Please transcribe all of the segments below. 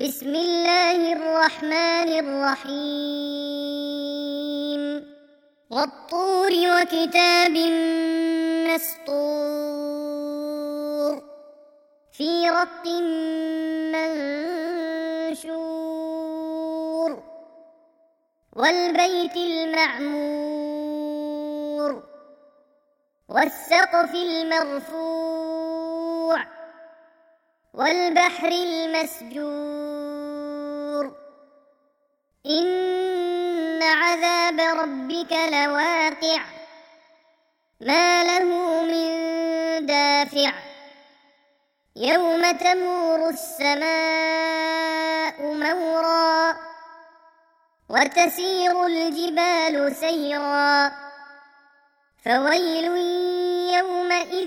بسم الله الرحمن الرحيم والطور وكتاب مسطور في رق منشور والبيت المعمور والسقف المرفوع والبحر المسجور إن عذاب ربك لواقع ما له من دافع يوم تمور السماء مورا وتسير الجبال سيرا فويل يومئذ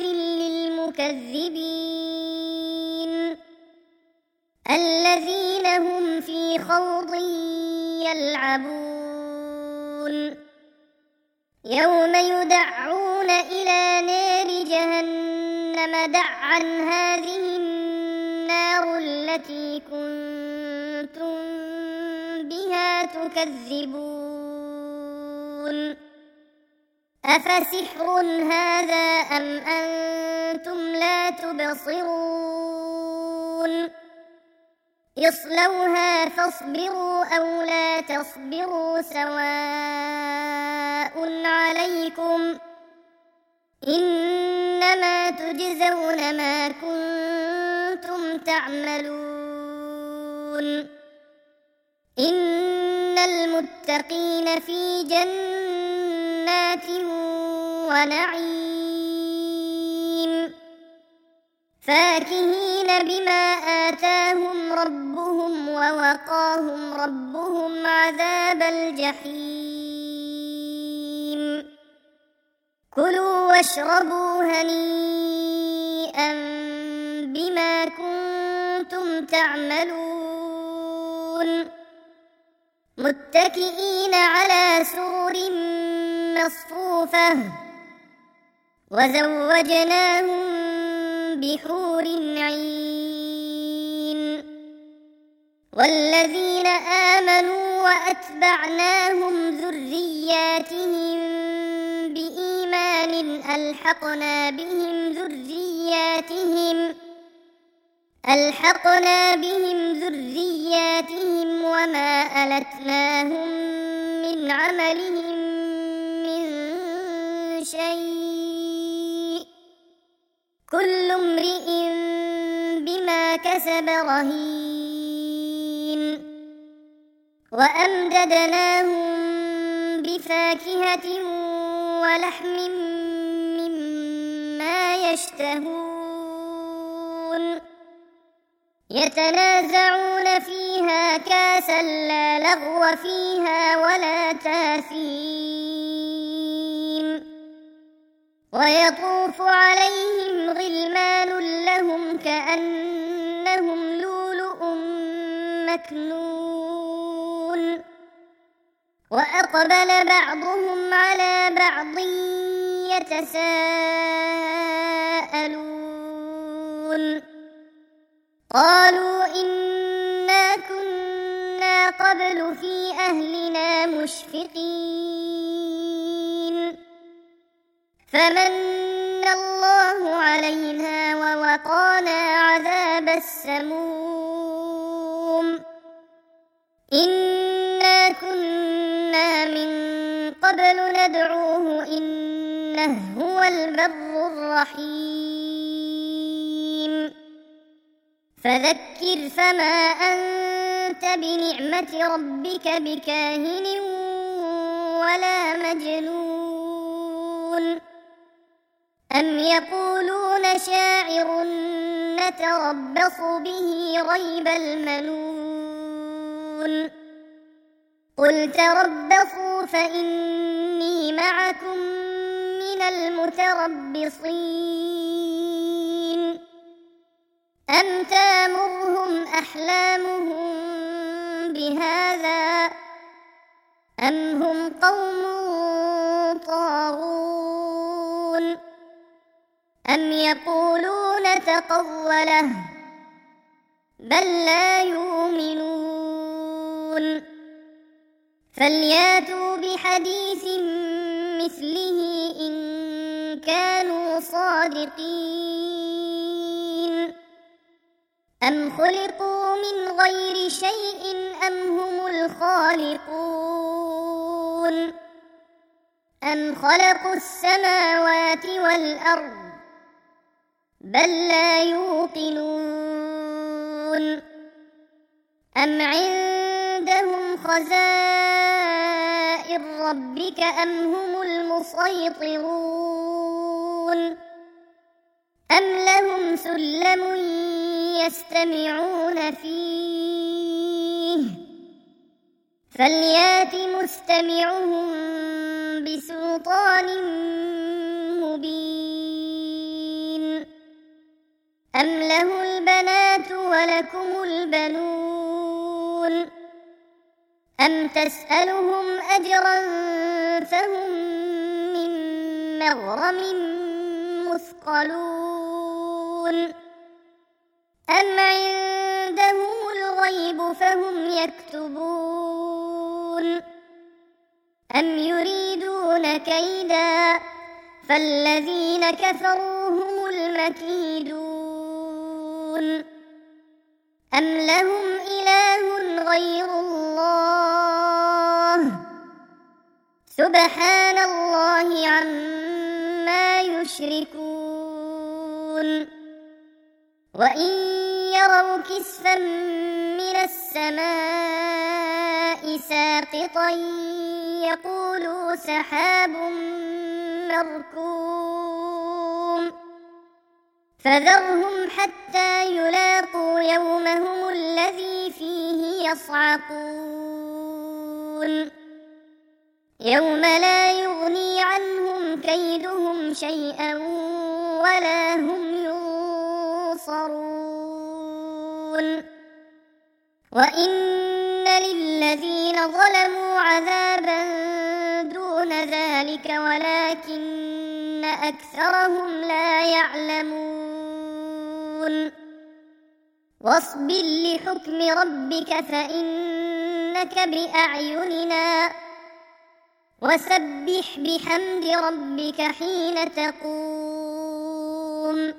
للمكذبين الذين هم في خوض يلعبون يوم يدعون إلى نار جهنم دعا هذه النار التي كنتم بها تكذبون أفسحر هذا أم أنتم لا تبصرون اصلوها فاصبروا أو لا تصبروا سواء عليكم إنما تجزون ما كنتم تعملون إن المتقين في جنات ونعيم فاكهين بما آتاهم ربهم ووقاهم ربهم عذاب الجحيم كلوا واشربوا هنيئا بما كنتم تعملون متكئين على سرر مصفوفة وزوجناهم بحور عين والذين آمنوا وأتبعناهم ذرياتهم بإيمان ألحقنا بهم ذرياتهم وما ألتناهم من عملهم من شيء كل امرئ بما كسب رهين وأمددناهم بفاكهة ولحم مما يشتهون يتنازعون فيها كاسا لا لغو فيها ولا تاثيم ويطوف عليهم غلمان لهم كأنهم لؤلؤ مكنون وأقبل بعضهم على بعض يتساءلون قالوا إنا كنا قبل في أهلنا مشفقين فمن الله علينا ووقانا عذاب السموم إنا كنا من قبل ندعوه إنه هو البر الرحيم فذكر فما أنت بنعمة ربك بكاهن ولا مجنون أم يقولون شاعر نتربص به ريب المنون قل تربصوا فإني معكم من المتربصين أم تامرهم أحلامهم بهذا أم هم قوم طاغون أم يقولون تقوله بل لا يؤمنون فلياتوا بحديث مثله إن كانوا صادقين أم خلقوا من غير شيء أم هم الخالقون أم خلقوا السماوات والأرض بل لا يوقنون أم عندهم خزائن ربك أم هم المسيطرون أم لهم سلم يستمعون فيه فليات مستمعهم بسلطان مبين أم له البنات ولكم البنون أم تسألهم أجرا فهم من مغرم مثقلون أم عندهم الغيب فهم يكتبون أم يريدون كيدا فالذين كفروا هم المكيدون أم لهم إله غير الله سبحان الله عما يشركون وإن يروا كسفا من السماء ساقطا يقولوا سحاب مركوم فذرهم حتى يلاقوا يومهم الذي فيه يصعقون يوم لا يغني عنهم كيدهم شيئا ولا هم ينصرون وإن للذين ظلموا عذابا دون ذلك ولكن أكثرهم لا يعلمون واصبر لحكم ربك فإنك بأعيننا وسبح بحمد ربك حين تقوم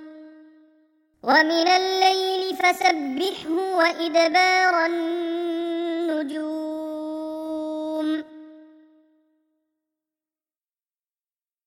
ومن الليل فسبحه وإدبار النجوم